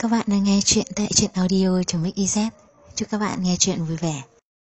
Các bạn đang nghe chuyện tại truyện audio.mix.iz. Chúc các bạn nghe chuyện vui vẻ.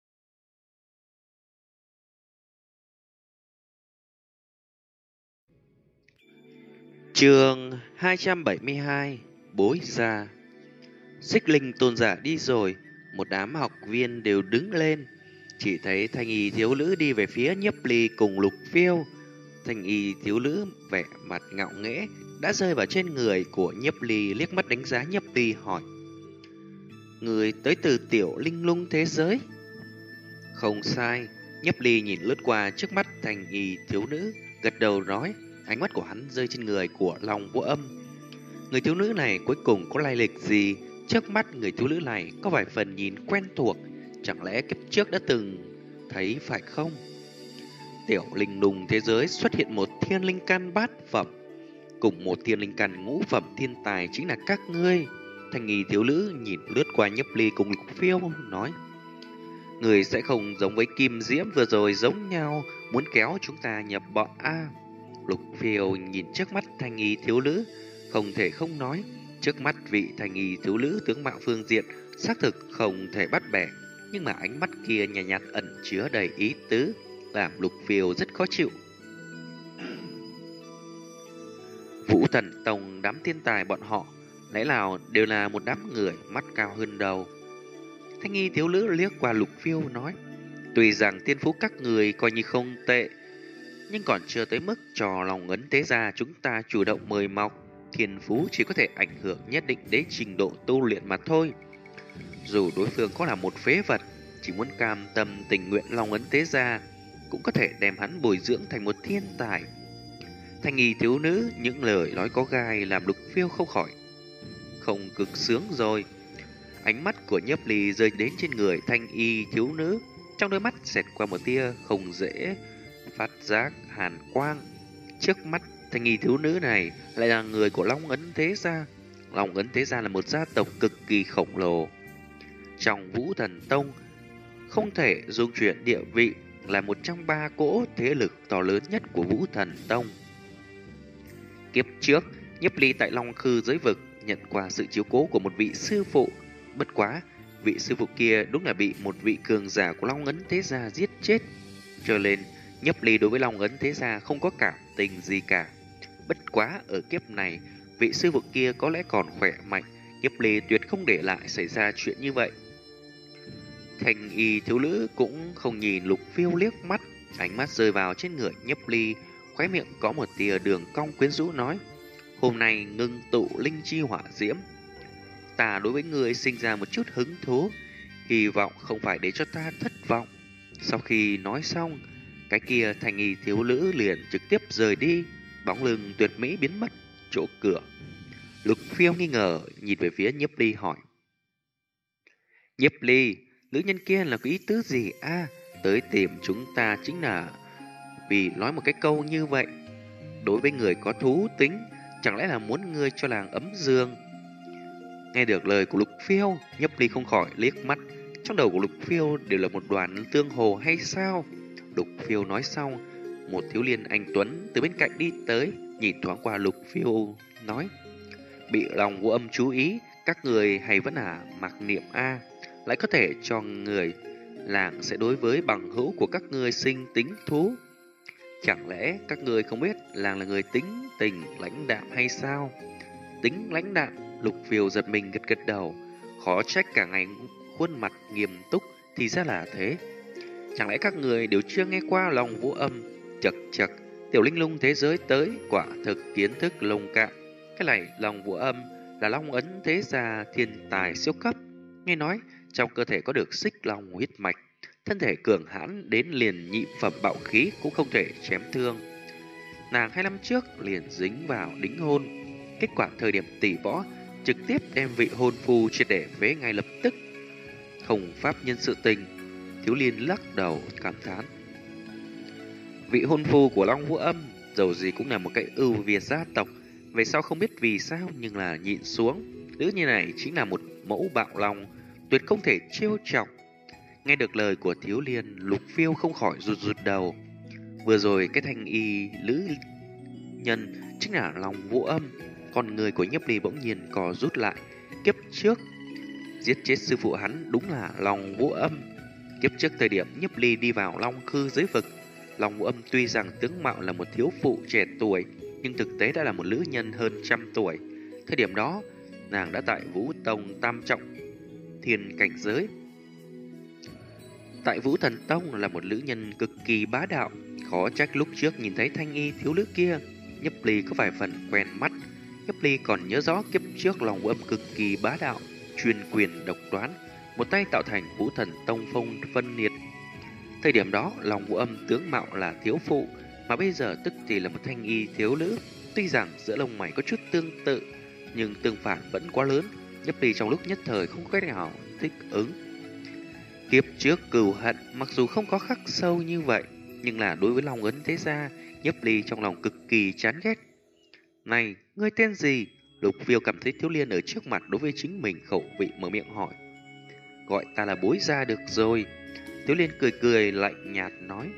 Chương 272. Bối ra. Xích linh tôn giả đi rồi, một đám học viên đều đứng lên. Chỉ thấy thanh y thiếu nữ đi về phía Nhiếp Ly cùng Lục Phiêu. Thanh y thiếu nữ vẻ mặt ngạo nghễ đã rơi vào trên người của Nhiếp Ly, liếc mắt đánh giá Nhiếp Ly hỏi: người tới từ tiểu linh lung thế giới? Không sai. Nhiếp Ly nhìn lướt qua trước mắt thanh y thiếu nữ, gật đầu nói. Ánh mắt của hắn rơi trên người của Long Vũ Âm. Người thiếu nữ này cuối cùng có lai lịch gì? Trước mắt người thiếu nữ này có vài phần nhìn quen thuộc, chẳng lẽ kiếp trước đã từng thấy phải không? Tiểu linh lung thế giới xuất hiện một thiên linh căn bát phẩm, cùng một thiên linh căn ngũ phẩm thiên tài chính là các ngươi. Thanh nghi thiếu nữ nhìn lướt qua Nhiếp Ly cùng Lục Phiêu nói: người sẽ không giống với Kim Diễm vừa rồi giống nhau, muốn kéo chúng ta nhập bọn a? Lục Phiêu nhìn trước mắt thanh y thiếu nữ, không thể không nói, trước mắt vị thanh y thiếu nữ tướng mạo phương diện xác thực không thể bắt bẻ, nhưng mà ánh mắt kia nhạt nhạt ẩn chứa đầy ý tứ, làm Lục Phiêu rất khó chịu. Vũ Thần Tông đám thiên tài bọn họ, lẽ nào đều là một đám người mắt cao hơn đầu? Thanh y thiếu nữ liếc qua Lục Phiêu nói: tuy rằng tiên phú các người coi như không tệ, nhưng còn chưa tới mức cho lòng ấn tế gia chúng ta chủ động mời mọc. Thiên phú chỉ có thể ảnh hưởng nhất định đến trình độ tu luyện mà thôi. Dù đối phương có là một phế vật, chỉ muốn cam tâm tình nguyện lòng ấn tế gia, cũng có thể đem hắn bồi dưỡng thành một thiên tài. Thanh y thiếu nữ những lời nói có gai làm Lục Phiêu không cực sướng rồi. Ánh mắt của Nhiếp Ly rơi đến trên người thanh y thiếu nữ, trong đôi mắt xẹt qua một tia không dễ phát giác hàn quang. Trước mắt thanh y thiếu nữ này lại là người của Long Ấn Thế Gia. Long Ấn Thế Gia là một gia tộc cực kỳ khổng lồ trong Vũ Thần Tông, không thể dung chuyển địa vị, là một trong ba cỗ thế lực to lớn nhất của Vũ Thần Tông. Kiếp trước, Nhiếp Ly tại Long Khư giới vực nhận qua sự chiếu cố của một vị sư phụ. Bất quá, vị sư phụ kia đúng là bị một vị cường giả của Long Ấn Thế Gia giết chết, cho nên Nhiếp Ly đối với Long Ấn Thế Gia không có cảm tình gì cả. Bất quá ở kiếp này, vị sư phụ kia có lẽ còn khỏe mạnh, Nhiếp Ly tuyệt không để lại xảy ra chuyện như vậy. Thanh y thiếu nữ cũng không nhìn Lục Phiêu liếc mắt, ánh mắt rơi vào trên người Nhiếp Ly, khóe miệng có một tia đường cong quyến rũ nói: hôm nay ngưng tụ linh chi hỏa diễm, ta đối với người sinh ra một chút hứng thú, hy vọng không phải để cho ta thất vọng. Sau khi nói xong, cái kia thanh y thiếu nữ liền trực tiếp rời đi, bóng lưng tuyệt mỹ biến mất chỗ cửa. Lục Phiêu nghi ngờ nhìn về phía Nhiếp Ly hỏi: Nhiếp Ly, nữ nhân kia là có ý tứ gì a? Tới tìm chúng ta chính là vì nói một cái câu như vậy. Đối với người có thú tính, chẳng lẽ là muốn ngươi cho làng ấm giường? Nghe được lời của Lục Phiêu, Nhiếp Ly không khỏi liếc mắt. Trong đầu của Lục Phiêu đều là một đoàn tương hồ hay sao? Lục Phiêu nói xong, một thiếu niên anh tuấn từ bên cạnh đi tới, nhìn thoáng qua Lục Phiêu nói: bị lòng Vũ Âm chú ý, các người hay vẫn là mặc niệm a, lại có thể cho người làng sẽ đối với bằng hữu của các người sinh tính thú. Chẳng lẽ các người không biết làng là người tính tình lãnh đạm hay sao? Tính lãnh đạm? Lục Phiêu giật mình gật gật đầu, khó trách cả ngày khuôn mặt nghiêm túc, thì ra là thế. Chẳng lẽ các người đều chưa nghe qua lòng Vũ Âm? Chật chật, tiểu linh lung thế giới tới, quả thực kiến thức lông cạn. Cái này lòng Vũ Âm là Long Ấn Thế Gia thiên tài siêu cấp. Nghe nói trong cơ thể có được xích long huyết mạch, thân thể cường hãn đến liền nhị phẩm bạo khí cũng không thể chém thương. Nàng 2 năm trước liền dính vào đính hôn, kết quả thời điểm tỷ võ trực tiếp đem vị hôn phu triệt để phế ngay lập tức. Không pháp nhân sự tình. Thiếu liên lắc đầu cảm thán: vị hôn phu của Long Vũ Âm dầu gì cũng là một cái ưu việt gia tộc, về sau không biết vì sao nhưng là nhịn xuống. Nữ như này chính là một mẫu bạo lòng, tuyệt không thể trêu chọc. Nghe được lời của thiếu liên, Lục Phiêu không khỏi rụt rụt đầu. Vừa rồi cái thanh y lữ nhân chính là Long Vũ Âm. Con người của Nhiếp Ly bỗng nhiên co rút lại, kiếp trước giết chết sư phụ hắn đúng là Long Vũ Âm. Kiếp trước thời điểm Nhiếp Ly đi vào Long Khư giới vực, Long Vũ Âm tuy rằng tướng mạo là một thiếu phụ trẻ tuổi, nhưng thực tế đã là một nữ nhân hơn trăm tuổi. Thời điểm đó, nàng đã tại Vũ Tông tam trọng thiên cảnh giới. Tại Vũ Thần Tông là một nữ nhân cực kỳ bá đạo, khó trách lúc trước nhìn thấy thanh y thiếu nữ kia, Nhiếp Ly có vài phần quen mắt. Nhiếp Ly còn nhớ rõ kiếp trước Long Vũ Âm cực kỳ bá đạo, chuyên quyền độc đoán, một tay tạo thành Vũ Thần Tông phong phân liệt. Thời điểm đó, Long Vũ Âm tướng mạo là thiếu phụ, mà bây giờ tức thì là một thanh y thiếu nữ. Tuy rằng giữa lông mày có chút tương tự, nhưng tương phản vẫn quá lớn. Nhiếp Ly trong lúc nhất thời không có cách nào thích ứng. Kiếp trước cừu hận mặc dù không có khắc sâu như vậy, nhưng là đối với Long Ấn Thế Gia, Nhiếp Ly trong lòng cực kỳ chán ghét. Này, ngươi tên gì? Lục Phiêu cảm thấy Thiếu Liên ở trước mặt đối với chính mình khẩu vị, mở miệng hỏi. Gọi ta là Bối Gia được rồi. Thiếu Liên cười cười lạnh nhạt nói.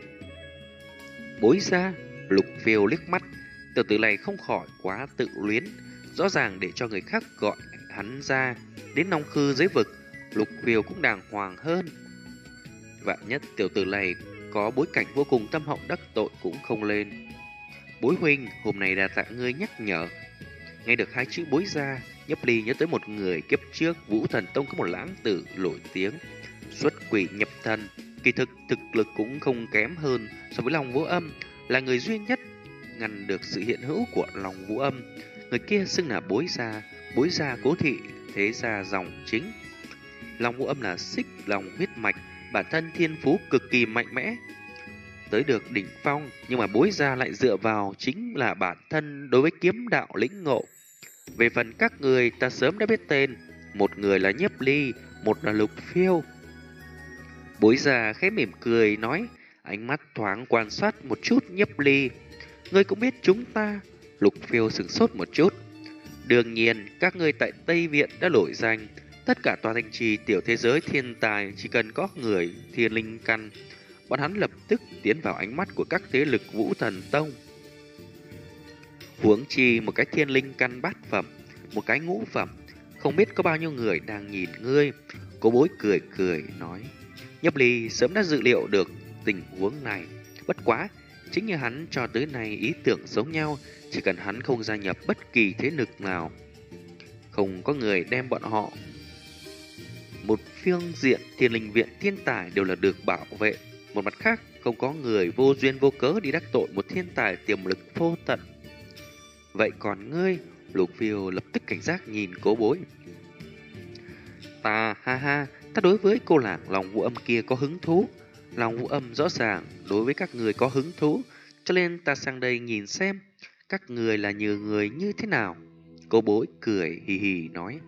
Bối Gia? Lục Phiêu liếc mắt, tiểu tử này không khỏi quá tự luyến, rõ ràng để cho người khác gọi hắn ra. Đến Long Khư giới vực, Lục Phiêu cũng đàng hoàng hơn. Vạn nhất tiểu tử này có bối cảnh vô cùng tâm hậu, đắc tội cũng không lên. Bối huynh, hôm nay đa tạ ngươi nhắc nhở. Nghe được hai chữ Bối Gia, Nhiếp Ly nhớ tới một người kiếp trước Vũ Thần Tông có một lãng tử nổi tiếng, xuất quỷ nhập thần, kỳ thực lực cũng không kém hơn so với Long Vũ Âm, là người duy nhất ngăn được sự hiện hữu của Long Vũ Âm. Người kia xưng là Bối Gia Cố Thị, thế gia dòng chính. Long Vũ Âm là xích long huyết mạch, bản thân thiên phú cực kỳ mạnh mẽ, tới được đỉnh phong, nhưng mà Bối Gia lại dựa vào chính là bản thân đối với kiếm đạo lĩnh ngộ. Về phần các người, ta sớm đã biết tên, một người là Nhiếp Ly, một là Lục Phiêu. Bối Gia khẽ mỉm cười nói, ánh mắt thoáng quan sát một chút Nhiếp Ly. Ngươi cũng biết chúng ta? Lục Phiêu sửng sốt một chút. Đương nhiên, các ngươi tại Tây Viện đã nổi danh, tất cả tòa thành trì tiểu thế giới thiên tài chỉ cần có người thiên linh căn, bọn hắn lập tức tiến vào ánh mắt của các thế lực Vũ Thần Tông. Huống chi một cái thiên linh căn bát phẩm, một cái ngũ phẩm, không biết có bao nhiêu người đang nhìn ngươi. Cố Bối cười cười nói. Nhiếp Ly sớm đã dự liệu được tình huống này, bất quá chính như hắn cho tới nay ý tưởng giống nhau, chỉ cần hắn không gia nhập bất kỳ thế lực nào, không có người đem bọn họ. Một phương diện thiên linh viện thiên tài đều là được bảo vệ, một mặt khác không có người vô duyên vô cớ đi đắc tội một thiên tài tiềm lực vô tận. Vậy còn ngươi? Lục Phiêu lập tức cảnh giác nhìn Cố Bối. Ta ta đối với cô làng Long Vũ Âm kia có hứng thú. Long Vũ Âm rõ ràng đối với các người có hứng thú, cho nên ta sang đây nhìn xem các người là như người như thế nào. Cố Bối cười hì hì nói.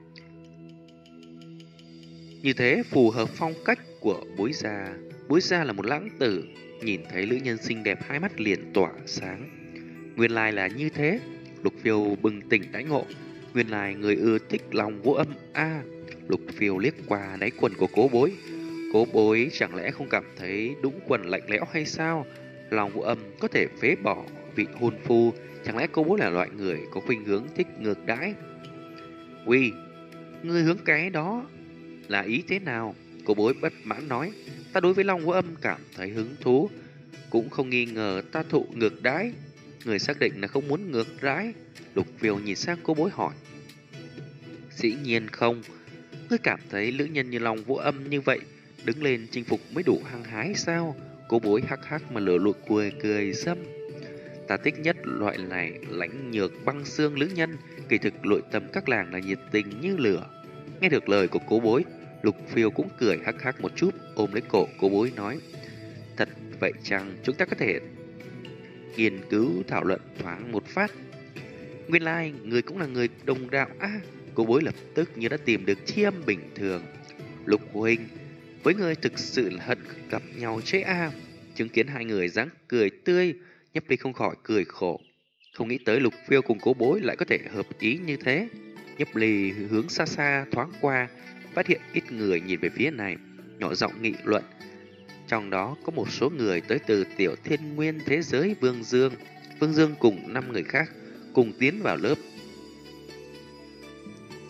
Như thế phù hợp phong cách của Bối Gia. Bối Gia là một lãng tử, nhìn thấy nữ nhân xinh đẹp hai mắt liền tỏa sáng. Nguyên lai là như thế. Lục Phiêu bừng tỉnh đãi ngộ. Nguyên lai người ưa thích Long Vũ Âm a. Lục Phiêu liếc qua đáy quần của Cố Bối. Cố Bối chẳng lẽ không cảm thấy đũng quần lạnh lẽo hay sao? Long Vũ Âm có thể phế bỏ vị hôn phu, chẳng lẽ Cố Bối là loại người có khuynh hướng thích ngược đãi? Uy, ngươi hướng cái đó là ý thế nào? Cố Bối bất mãn nói. Ta đối với Long Vũ Âm cảm thấy hứng thú, cũng không nghi ngờ ta thụ ngược đãi. Người xác định là không muốn ngược đãi. Lục Phiêu nhìn sang Cố Bối hỏi. Dĩ nhiên không. Ngươi cảm thấy nữ nhân như Long Vũ Âm như vậy đứng lên chinh phục mới đủ hăng hái sao? Cố Bối hắc hắc mà lửa lụi cười cười dâm. Ta thích nhất loại này lãnh nhược băng xương nữ nhân, kỳ thực nội tâm các làng là nhiệt tình như lửa. Nghe được lời của Cố Bối, Lục Phiêu cũng cười hắc hắc một chút, ôm lấy cổ Cố Bối nói. Thật vậy chăng, chúng ta có thể nghiên cứu thảo luận thoáng một phát. Nguyên lai, người cũng là người đồng đạo a. Cố Bối lập tức như đã tìm được chiêm bình thường. Lục huynh, với người thực sự là hận gặp nhau chế a. Chứng kiến hai người dáng cười tươi, Nhiếp Ly không khỏi cười khổ. Không nghĩ tới Lục Phiêu cùng Cố Bối lại có thể hợp ý như thế. Nhiếp Ly hướng xa xa thoáng qua, phát hiện ít người nhìn về phía này, nhỏ giọng nghị luận. Trong đó có một số người tới từ tiểu thiên nguyên thế giới Vương Dương. Vương Dương cùng 5 người khác cùng tiến vào lớp.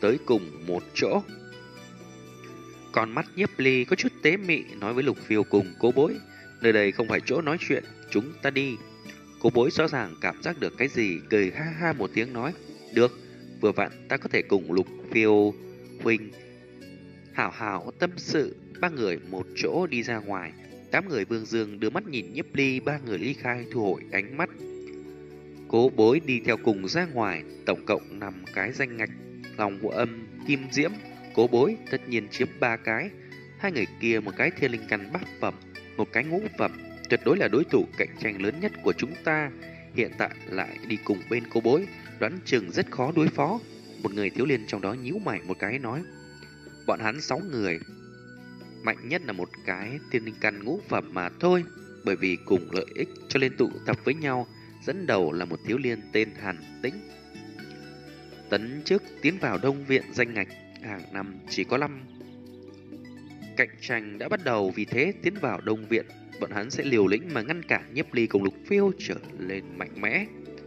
tới cùng một chỗ. Con mắt Nhiếp Ly có chút tế mị nói với Lục Phiêu cùng Cố Bối, nơi đây không phải chỗ nói chuyện, chúng ta đi. Cố Bối rõ ràng cảm giác được cái gì, cười ha ha một tiếng nói, được, vừa vặn ta có thể cùng Lục Phiêu huynh hảo hảo tâm sự. Ba người một chỗ đi ra ngoài. Tám người Vương Dương đưa mắt nhìn Nhiếp Ly, ba người ly khai thu hồi ánh mắt. Cố Bối đi theo cùng ra ngoài, tổng cộng 5 cái danh ngạch. Lòng Vũ Âm, Kim Diễm, Cố Bối tất nhiên chiếm 3 cái. Hai người kia một cái thiên linh căn bát phẩm, một cái ngũ phẩm, tuyệt đối là đối thủ cạnh tranh lớn nhất của chúng ta. Hiện tại lại đi cùng bên Cố Bối, đoán chừng rất khó đối phó. Một người thiếu niên trong đó nhíu mày một cái nói, bọn hắn 6 người, mạnh nhất là một cái thiên linh căn ngũ phẩm mà thôi. Bởi vì cùng lợi ích cho nên tụ tập với nhau. Dẫn đầu là một thiếu niên tên Hàn Tĩnh. Tấn trước tiến vào Đông Viện danh ngạch hàng năm chỉ có 5. Cạnh tranh đã bắt đầu, vì thế tiến vào Đông Viện, bọn hắn sẽ liều lĩnh mà ngăn cản Nhiếp Ly cùng Lục Phiêu trở lên mạnh mẽ.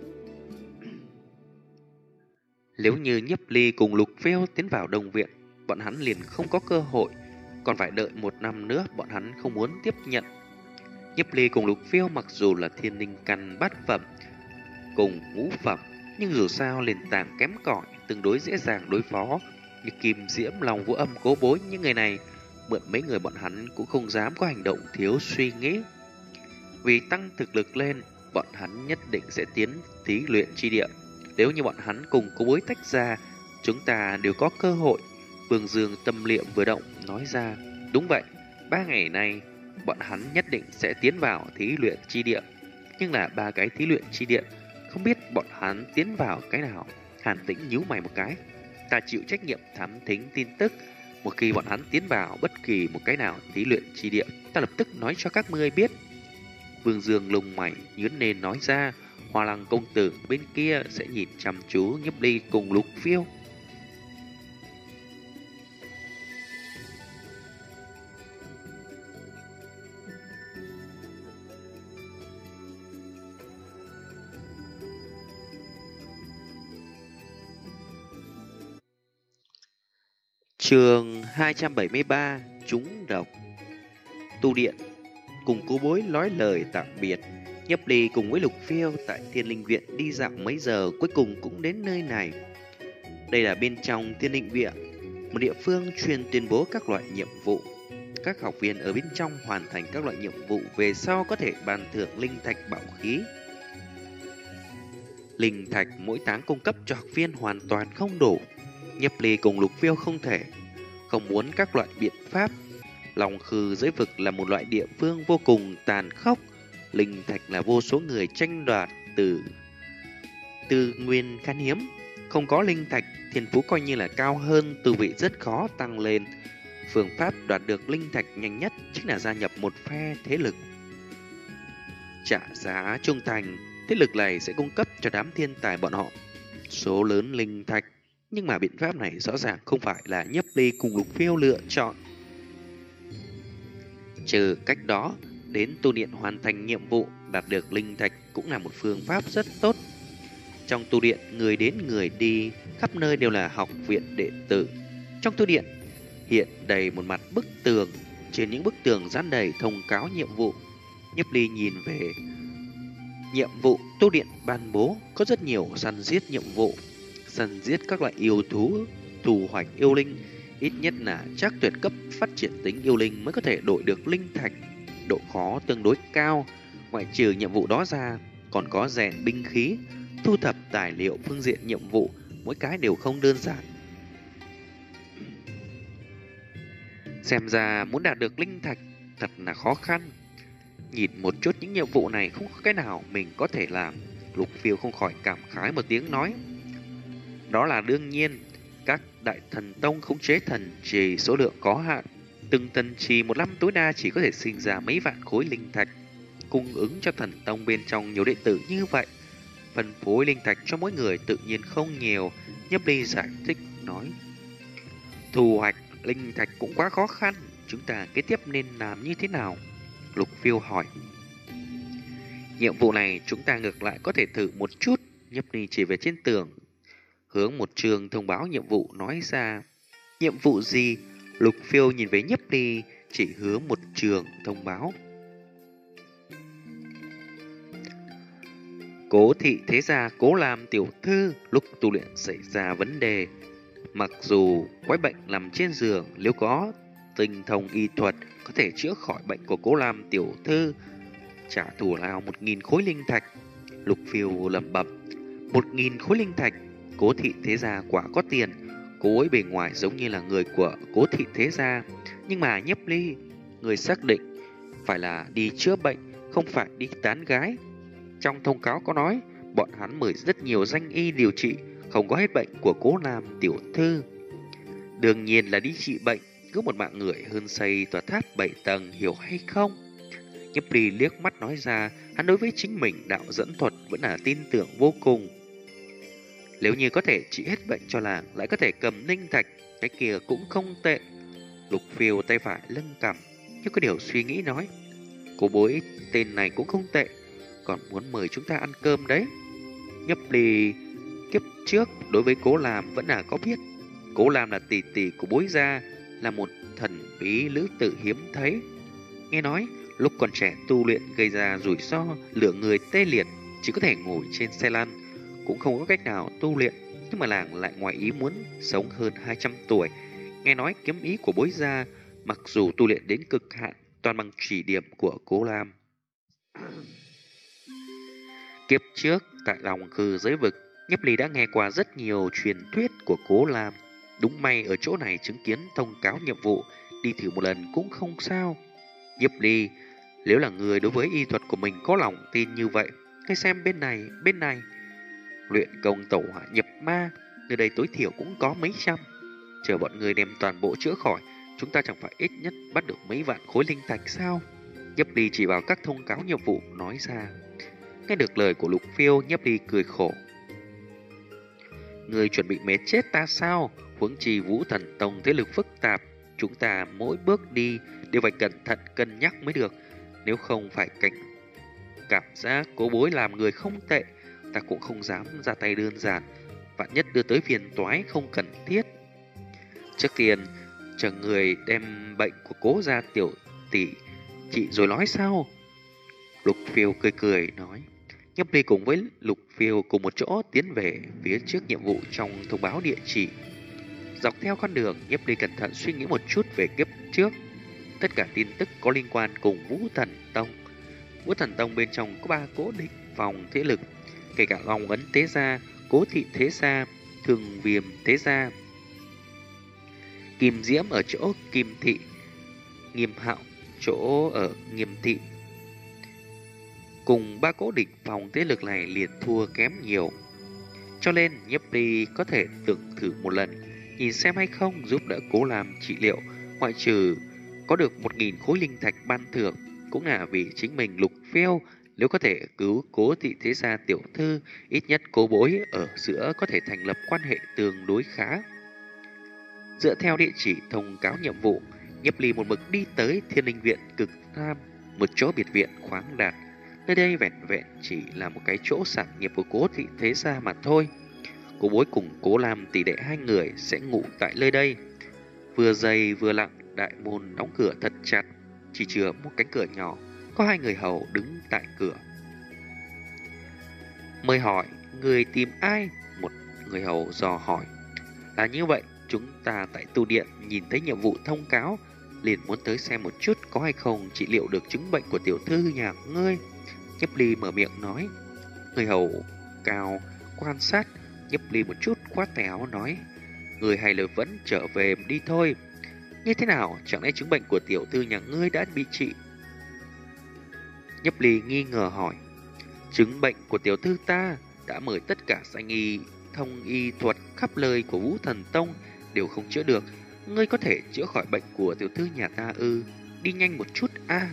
Nếu như Nhiếp Ly cùng Lục Phiêu tiến vào Đông Viện, bọn hắn liền không có cơ hội, còn phải đợi 1 năm nữa, bọn hắn không muốn tiếp nhận. Nhiếp Ly cùng Lục Phiêu mặc dù là thiên linh căn bát phẩm cùng ngũ phẩm, nhưng dù sao nền tảng kém cỏi, tương đối dễ dàng đối phó. Như Kim Diễm, Lòng Vũ Âm, Cố Bối, những người này mượn mấy người bọn hắn cũng không dám có hành động thiếu suy nghĩ. Vì tăng thực lực lên, bọn hắn nhất định sẽ tiến thí luyện chi địa. Nếu như bọn hắn cùng Cố Bối tách ra, chúng ta đều có cơ hội. Vương Dương tâm niệm vừa động nói ra, đúng vậy, 3 ngày nay bọn hắn nhất định sẽ tiến vào thí luyện chi địa. Nhưng là 3 cái thí luyện chi địa, không biết bọn hắn tiến vào cái nào. Hàn Tĩnh nhíu mày một cái, ta chịu trách nhiệm thám thính tin tức. Một khi bọn hắn tiến vào bất kỳ một cái nào thí luyện chi địa, ta lập tức nói cho các ngươi biết. Vương Dương lông mày nhướng lên nói ra, Hoa Lăng công tử bên kia sẽ nhìn chăm chú Nhiếp Ly cùng Lục Phiêu. Chương 273, trúng độc. Tu điện. Cùng Cố Bối nói lời tạm biệt, Nhiếp Ly cùng với Lục Phiêu tại Thiên Linh Viện đi dạo mấy giờ, cuối cùng cũng đến nơi này. Đây là bên trong Thiên Linh Viện, một địa phương chuyên tuyên bố các loại nhiệm vụ. Các học viên ở bên trong hoàn thành các loại nhiệm vụ về sau có thể ban thưởng linh thạch bảo khí. Linh thạch mỗi tháng cung cấp cho học viên hoàn toàn không đủ. Nhiếp Ly cùng Lục Phiêu không muốn các loại biện pháp. Long Khư dưới vực là một loại địa phương vô cùng tàn khốc. Linh thạch là vô số người tranh đoạt từ nguyên khan hiếm. Không có linh thạch, thiên phú coi như là cao hơn, tu vị rất khó tăng lên. Phương pháp đoạt được linh thạch nhanh nhất chính là gia nhập một phe thế lực. Trả giá trung thành, thế lực này sẽ cung cấp cho đám thiên tài bọn họ số lớn linh thạch. Nhưng mà biện pháp này rõ ràng không phải là Nhiếp Ly cùng Lục Phiêu lựa chọn. Trừ cách đó, đến tu điện hoàn thành nhiệm vụ, đạt được linh thạch cũng là một phương pháp rất tốt. Trong tu điện, người đến người đi, khắp nơi đều là học viện đệ tử. Trong tu điện, hiện đầy một mặt bức tường. Trên những bức tường dán đầy thông cáo nhiệm vụ. Nhiếp Ly nhìn về nhiệm vụ tu điện ban bố, có rất nhiều săn giết nhiệm vụ. Săn giết các loại yêu thú, thu hoạch yêu linh, ít nhất là chắc tuyệt cấp phát triển tính yêu linh mới có thể đổi được linh thạch. Độ khó tương đối cao. Ngoại trừ nhiệm vụ đó ra, còn có rèn binh khí, thu thập tài liệu phương diện nhiệm vụ, mỗi cái đều không đơn giản. Xem ra muốn đạt được linh thạch thật là khó khăn. Nhìn một chút những nhiệm vụ này không có cái nào mình có thể làm. Lục Phiêu không khỏi cảm khái một tiếng nói, đó là đương nhiên, các đại thần tông khống chế thần trì số lượng có hạn. Từng thần trì một năm tối đa chỉ có thể sinh ra mấy vạn khối linh thạch. Cung ứng cho thần tông bên trong nhiều đệ tử như vậy, phân phối linh thạch cho mỗi người tự nhiên không nhiều. Nhiếp Ly giải thích nói, thu hoạch linh thạch cũng quá khó khăn, chúng ta kế tiếp nên làm như thế nào? Lục Phiêu hỏi. Nhiệm vụ này chúng ta ngược lại có thể thử một chút. Nhiếp Ly chỉ về trên tường. hướng một trường thông báo nhiệm vụ nói ra. Nhiệm vụ gì? Lục Phiêu nhìn về Nhiếp Ly, chỉ hướng một trường thông báo. Cố thị thế gia Cố Lam tiểu thư lúc tu luyện xảy ra vấn đề. Mặc dù quái bệnh nằm trên giường, nếu có tinh thông y thuật có thể chữa khỏi bệnh của Cố Lam tiểu thư, trả thù lao 1.000 khối linh thạch. Lục Phiêu lẩm bẩm, 1.000 khối linh thạch. Cố thị thế gia quả có tiền. Cô ấy bề ngoài giống như là người của Cố thị thế gia, nhưng mà Nhiếp Ly, người xác định phải là đi chữa bệnh, không phải đi tán gái. Trong thông cáo có nói, bọn hắn mời rất nhiều danh y điều trị, không có hết bệnh của Cố Lam tiểu thư. Đương nhiên là đi trị bệnh, cứ một mạng người hơn xây tòa tháp 7 tầng, hiểu hay không? Nhiếp Ly liếc mắt nói ra, hắn đối với chính mình đạo dẫn thuật vẫn là tin tưởng vô cùng. Nếu như có thể trị hết bệnh cho làng, lại có thể cầm linh thạch, cái kia cũng không tệ. Lục Phiêu tay phải lưng cằm, nhưng có điều suy nghĩ nói, cô bối tên này cũng không tệ, còn muốn mời chúng ta ăn cơm đấy. Nhiếp Ly kiếp trước đối với Cố Lam vẫn là có biết. Cố Lam là tỷ tỷ của bối gia, là một thần bí nữ tử hiếm thấy. Nghe nói lúc còn trẻ tu luyện gây ra rủi ro, lửa người tê liệt, chỉ có thể ngồi trên xe lăn, cũng không có cách nào tu luyện. Nhưng mà làng lại ngoài ý muốn sống hơn 200 tuổi. Nghe nói kiếm ý của bối gia, mặc dù tu luyện đến cực hạn, toàn bằng chỉ điểm của Cố Lam. Kiếp trước, tại lòng cư giới vực, Nhiếp Ly đã nghe qua rất nhiều truyền thuyết của Cố Lam. Đúng may ở chỗ này chứng kiến thông cáo nhiệm vụ, đi thử một lần cũng không sao. Nhiếp Ly, nếu là người đối với y thuật của mình có lòng tin như vậy, hãy xem bên này. Luyện công tẩu hỏa nhập ma, nơi đây tối thiểu cũng có mấy trăm. Chờ bọn người đem toàn bộ chữa khỏi, chúng ta chẳng phải ít nhất bắt được mấy vạn khối linh thạch sao? Nhiếp Ly chỉ vào các thông cáo nhiệm vụ nói ra. Nghe được lời của Lục Phiêu, Nhiếp Ly cười khổ. Người chuẩn bị mệt chết ta sao? Huống chi Vũ Thần Tông thế lực phức tạp, chúng ta mỗi bước đi đều phải cẩn thận cân nhắc mới được. Nếu không phải cảm giác Cố bối làm người không tệ, ta cũng không dám ra tay đơn giản, vạn nhất đưa tới phiền toái không cần thiết. Trước tiên, chờ người đem bệnh của Cố gia tiểu tỷ chị rồi nói sao? Lục Phiêu cười cười nói. Nhiếp Ly cùng với Lục Phiêu cùng một chỗ tiến về phía trước nhiệm vụ trong thông báo địa chỉ. Dọc theo con đường, Nhiếp Ly cẩn thận suy nghĩ một chút về kiếp trước. Tất cả tin tức có liên quan cùng Vũ Thần Tông. Vũ Thần Tông bên trong có 3 cố định vòng thế lực, kể cả Long Ấn Thế Gia, Cố Thị Thế Gia, Thường Viêm Thế Gia. Kim Diễm ở chỗ Kim Thị, Nghiêm Hạo chỗ ở Nghiêm Thị. Cùng 3 cố định vòng thế lực này liền thua kém nhiều. Cho nên Nhiếp Ly có thể tưởng thử một lần, nhìn xem hay không giúp đỡ Cố Lam trị liệu, ngoại trừ có được 1.000 khối linh thạch ban thưởng, cũng là vì chính mình. Lục Phiêu nếu có thể cứu Cố Thị Thế Gia tiểu thư, ít nhất Cố bối ở giữa có thể thành lập quan hệ tương đối khá. Dựa theo địa chỉ thông cáo nhiệm vụ, Nhiếp Ly một mực đi tới Thiên Linh Viện Cực Nam, một chỗ biệt viện khoáng đạt. Nơi đây vẹn vẹn chỉ là một cái chỗ sản nghiệp của Cố Thị Thế Gia mà thôi. Cố bối cùng Cố Lam tỷ đệ hai người sẽ ngủ tại nơi đây. Vừa dày vừa lặng, đại môn đóng cửa thật chặt, chỉ chừa một cánh cửa nhỏ, có 2 người hầu đứng tại cửa. Mời hỏi, người tìm ai? Một người hầu dò hỏi. Là như vậy, chúng ta tại tu điện nhìn thấy nhiệm vụ thông cáo, liền muốn tới xem một chút có hay không trị liệu được chứng bệnh của tiểu thư nhà ngươi. Nhiếp Ly mở miệng nói. Người hầu cao quan sát Nhiếp Ly một chút, khoát tay áo nói. Người hay là vẫn trở về đi thôi. Như thế nào, chẳng lẽ chứng bệnh của tiểu thư nhà ngươi đã bị trị? Nhiếp Ly nghi ngờ hỏi. Chứng bệnh của tiểu thư ta đã mời tất cả danh y thông y thuật khắp lời của Vũ Thần Tông đều không chữa được. Ngươi có thể chữa khỏi bệnh của tiểu thư nhà ta ư? Đi nhanh một chút a.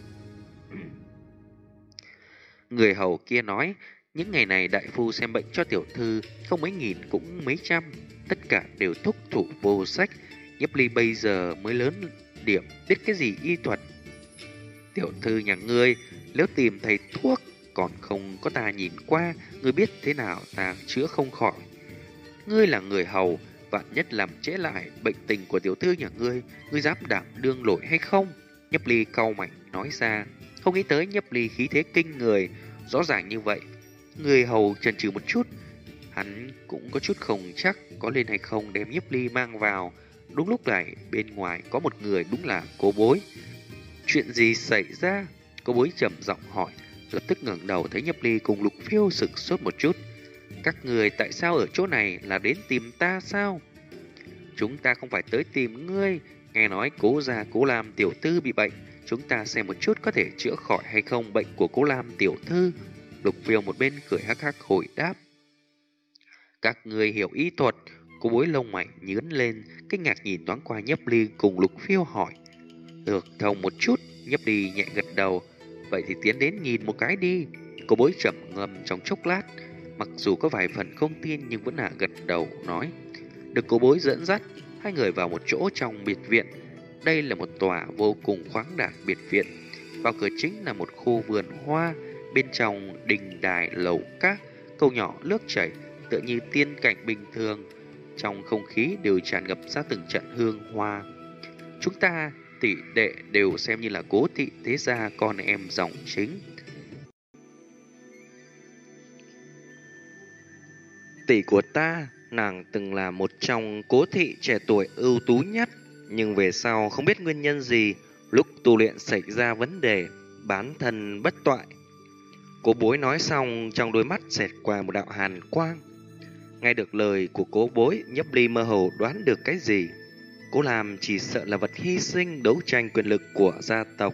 Người hầu kia nói. Những ngày này đại phu xem bệnh cho tiểu thư không mấy nghìn cũng mấy trăm, tất cả đều thúc thủ vô sách. Nhiếp Ly bây giờ mới lớn điểm, biết cái gì y thuật. Tiểu thư nhà ngươi nếu tìm thầy thuốc còn không có ta nhìn qua, ngươi biết thế nào ta chữa không khỏi. Ngươi là người hầu, vạn nhất làm trễ lại bệnh tình của tiểu thư nhà ngươi dám đảm đương nổi hay không? Nhấp Ly cau mày nói ra, không nghĩ tới Nhấp Ly khí thế kinh người, rõ ràng như vậy. Người hầu chần chừ một chút, hắn cũng có chút không chắc có lên hay không đem Nhấp Ly mang vào. Đúng lúc này, bên ngoài có một người đúng là Cố Bối. Chuyện gì xảy ra? Cố Bối trầm giọng hỏi, lập tức ngẩng đầu thấy Nhấp Ly cùng Lục Phiêu sửng sốt một chút. Các người tại sao ở chỗ này, là đến tìm ta sao? Chúng ta không phải tới tìm ngươi, nghe nói Cố gia Cố Lam tiểu thư bị bệnh, chúng ta xem một chút có thể chữa khỏi hay không bệnh của Cố Lam tiểu thư. Lục Phiêu một bên cười hắc hắc hồi đáp. Các người hiểu y thuật? Cố Bối lông mày nhướng lên, kinh ngạc nhìn thoáng qua Nhấp Ly cùng Lục Phiêu hỏi. Được thông một chút, Nhấp Ly nhẹ gật đầu. Vậy thì tiến đến nhìn một cái đi. Cố Bối trầm ngâm trong chốc lát, mặc dù có vài phần không tin nhưng vẫn là gật đầu nói. Được Cố Bối dẫn dắt, hai người vào một chỗ trong biệt viện. Đây là một tòa vô cùng khoáng đạt biệt viện. Vào cửa chính là một khu vườn hoa, bên trong đình đài lầu các, câu nhỏ nước chảy, tựa như tiên cảnh bình thường. Trong không khí đều tràn ngập ra từng trận hương hoa. Chúng ta tỷ đệ đều xem như là Cố thị thế gia con em dòng chính. Tỷ của ta, nàng từng là một trong Cố thị trẻ tuổi ưu tú nhất, nhưng về sau không biết nguyên nhân gì, lúc tu luyện xảy ra vấn đề, bán thân bất toại. Cố Bối nói xong, trong đôi mắt xẹt qua một đạo hàn quang. Nghe được lời của Cố Bối, Nhấp Ly mơ hồ đoán được cái gì. Cố Lam chỉ sợ là vật hy sinh đấu tranh quyền lực của gia tộc.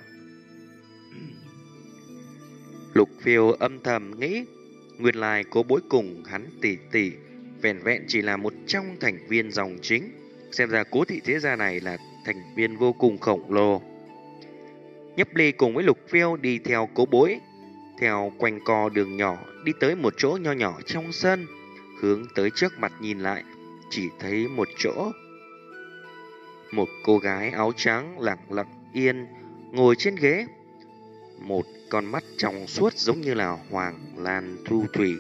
Lục Phiêu âm thầm nghĩ, nguyên lai Cố Bối cùng hắn tỷ tỷ vẻn vẹn chỉ là một trong thành viên dòng chính. Xem ra Cố thị thế gia này là thành viên vô cùng khổng lồ. Nhấp Ly cùng với Lục Phiêu đi theo Cố Bối, theo quanh co đường nhỏ đi tới một chỗ nho nhỏ trong sân. Hướng tới trước mặt nhìn lại, chỉ thấy một chỗ. Một cô gái áo trắng lặng lặng yên ngồi trên ghế. Một con mắt trong suốt giống như là hoàng lan thu thủy.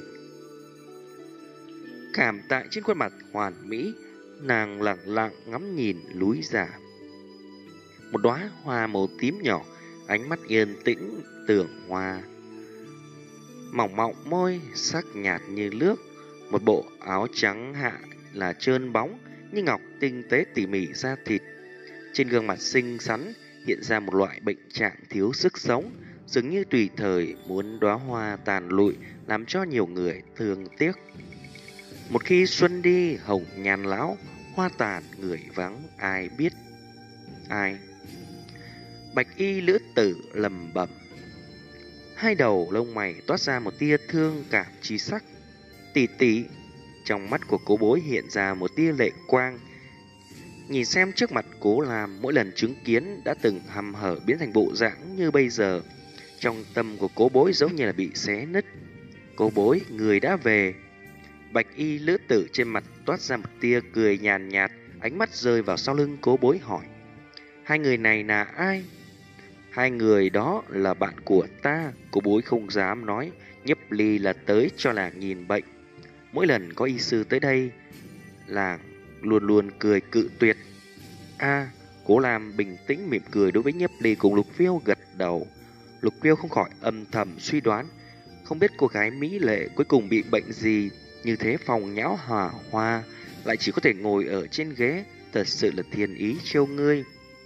Cảm tại trên khuôn mặt hoàn mỹ, nàng lặng lặng ngắm nhìn núi giả. Một đóa hoa màu tím nhỏ, ánh mắt yên tĩnh tưởng hoa. Mỏng mọng môi, sắc nhạt như nước. Một bộ áo trắng hạ là trơn bóng như ngọc, tinh tế tỉ mỉ da thịt. Trên gương mặt xinh xắn hiện ra một loại bệnh trạng thiếu sức sống, dường như tùy thời muốn đóa hoa tàn lụi, làm cho nhiều người thương tiếc. Một khi xuân đi hồng nhan lão, hoa tàn người vắng ai biết ai. Bạch y lữ tử lầm bẩm, hai đầu lông mày toát ra một tia thương cảm chi sắc. Tỷ tỷ. Trong mắt của Cố Bối hiện ra một tia lệ quang. Nhìn xem trước mặt Cố Lam, mỗi lần chứng kiến đã từng hăm hở biến thành bộ dạng như bây giờ, trong tâm của Cố Bối giống như là bị xé nứt. Cố Bối, người đã về. Bạch y lữ tử trên mặt toát ra một tia cười nhàn nhạt, ánh mắt rơi vào sau lưng Cố Bối hỏi. Hai người này là ai? Hai người đó là bạn của ta. Cố Bối không dám nói. Nhấp Ly là tới cho làng nhìn bệnh. Mỗi lần có y sư tới đây, làng luôn luôn cười cự tuyệt. Cố Lam bình tĩnh mỉm cười đối với Nhấp Ly cùng Lục Phiêu gật đầu. Lục Phiêu không khỏi âm thầm suy đoán, không biết cô gái mỹ lệ cuối cùng bị bệnh gì, như thế phòng nhão hỏa hoa, lại chỉ có thể ngồi ở trên ghế, thật sự là thiên ý trêu ngươi.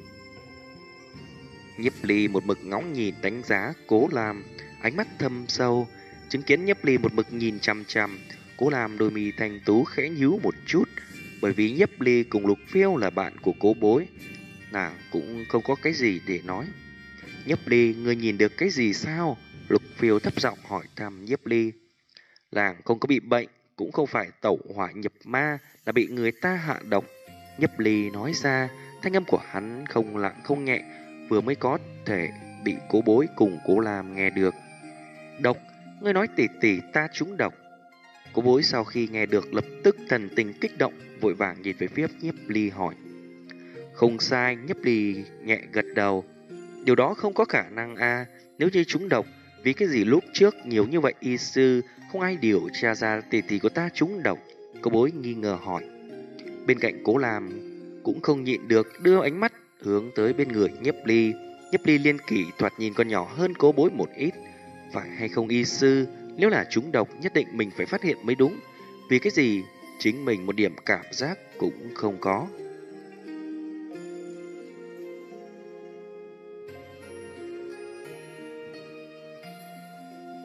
Nhấp Ly một mực ngóng nhìn đánh giá Cố Lam, ánh mắt thâm sâu. Chứng kiến Nhấp Ly một mực nhìn chăm chăm, Cố Lam đôi mi thanh tú khẽ nhíu một chút. Bởi vì Nhấp Ly cùng Lục Phiêu là bạn của Cố Bối, nàng cũng không có cái gì để nói. Nhấp Ly, ngươi nhìn được cái gì sao? Lục Phiêu thấp giọng hỏi thăm Nhấp Ly. Nàng không có bị bệnh, cũng không phải tẩu hỏa nhập ma, là bị người ta hạ độc. Nhấp Ly nói ra, thanh âm của hắn không lặng không nhẹ, vừa mới có thể bị Cố Bối cùng Cố Lam nghe được. Độc? Ngươi nói tỷ tỷ ta trúng độc? Cố Bối sau khi nghe được lập tức thần tình kích động, vội vàng nhìn về phía Nhấp Ly hỏi. Không sai, Nhấp Ly nhẹ gật đầu. Điều đó không có khả năng nếu như trúng độc, vì cái gì lúc trước nhiều như vậy y sư không ai điều tra ra tỷ tỷ của ta trúng độc. Cô Bối nghi ngờ hỏi. Bên cạnh Cố Lam cũng không nhịn được đưa ánh mắt hướng tới bên người Nhiếp Ly. Nhiếp Ly Liên Kỷ thoạt nhìn còn nhỏ hơn Cố Bối một ít. Phải hay không y sư, nếu là trúng độc nhất định mình phải phát hiện mới đúng. Vì cái gì chính mình một điểm cảm giác cũng không có.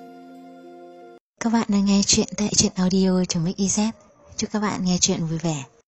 Các bạn đang nghe chuyện tại truyện audio.mix.iz. Chúc các bạn nghe chuyện vui vẻ.